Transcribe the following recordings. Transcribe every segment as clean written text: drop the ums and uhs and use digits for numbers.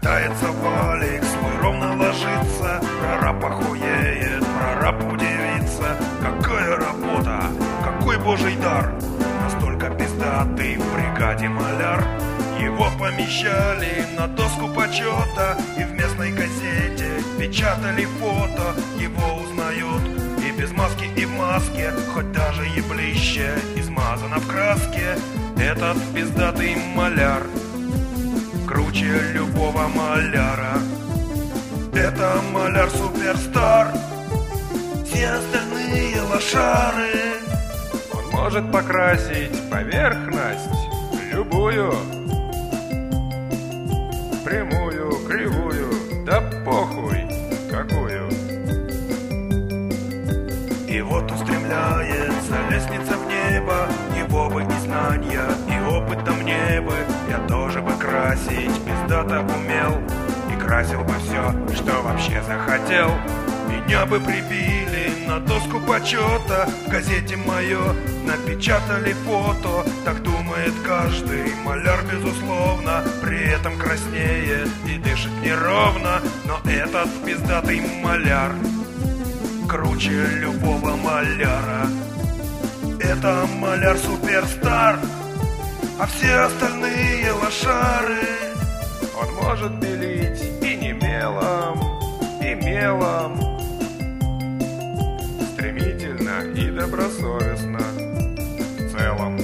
Катается валик, свой ровно ложится. Прораб охуеет, прораб удивится. Какая работа, какой божий дар. Настолько пиздатый в бригаде маляр. Его помещали на доску почета, и в местной газете печатали фото. Его узнают и без маски, и в маске, хоть даже еблище измазано в краске. Этот пиздатый маляр круче любого маляра. Это маляр-суперстар. Все остальные лошары. Он может покрасить поверхность любую, прямую, кривую, да похуй какую. И вот устремляется лестница в небо. Его бы и знания, и опыта мне бы. Я тоже бы красить пиздато умел, и красил бы все, что вообще захотел. Меня бы прибили на доску почета, в газете мое напечатали фото. Так думает каждый маляр, безусловно. При этом краснеет и дышит неровно. Но этот пиздатый маляр круче любого маляра. Это маляр-суперстар, а все остальные лошары. Он может белить и не мелом, и мелом, стремительно и добросовестно в целом.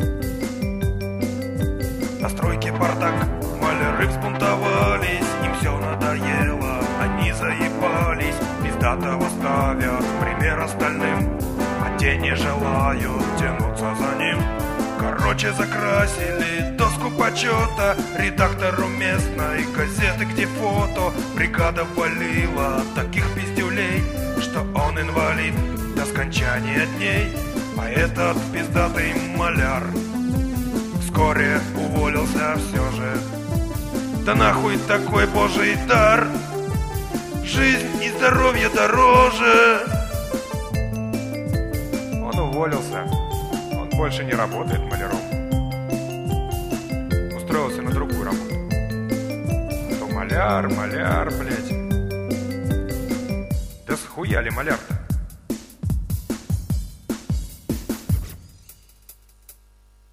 На стройке бардак, маляры взбунтовались, им все надоело, они заебались. Пиздатого ставят в пример остальным, а те не желают тянуться за ним. Короче, закрасили доску почета редактору местной газеты, где фото. Бригада валила таких пиздюлей, что он инвалид до скончания дней. А этот пиздатый маляр вскоре уволился все же. Да нахуй такой божий дар, жизнь и здоровье дороже. Он уволился. Он больше не работает маляром. Устроился на другую работу. То маляр, блядь. Да схуяли маляр-то.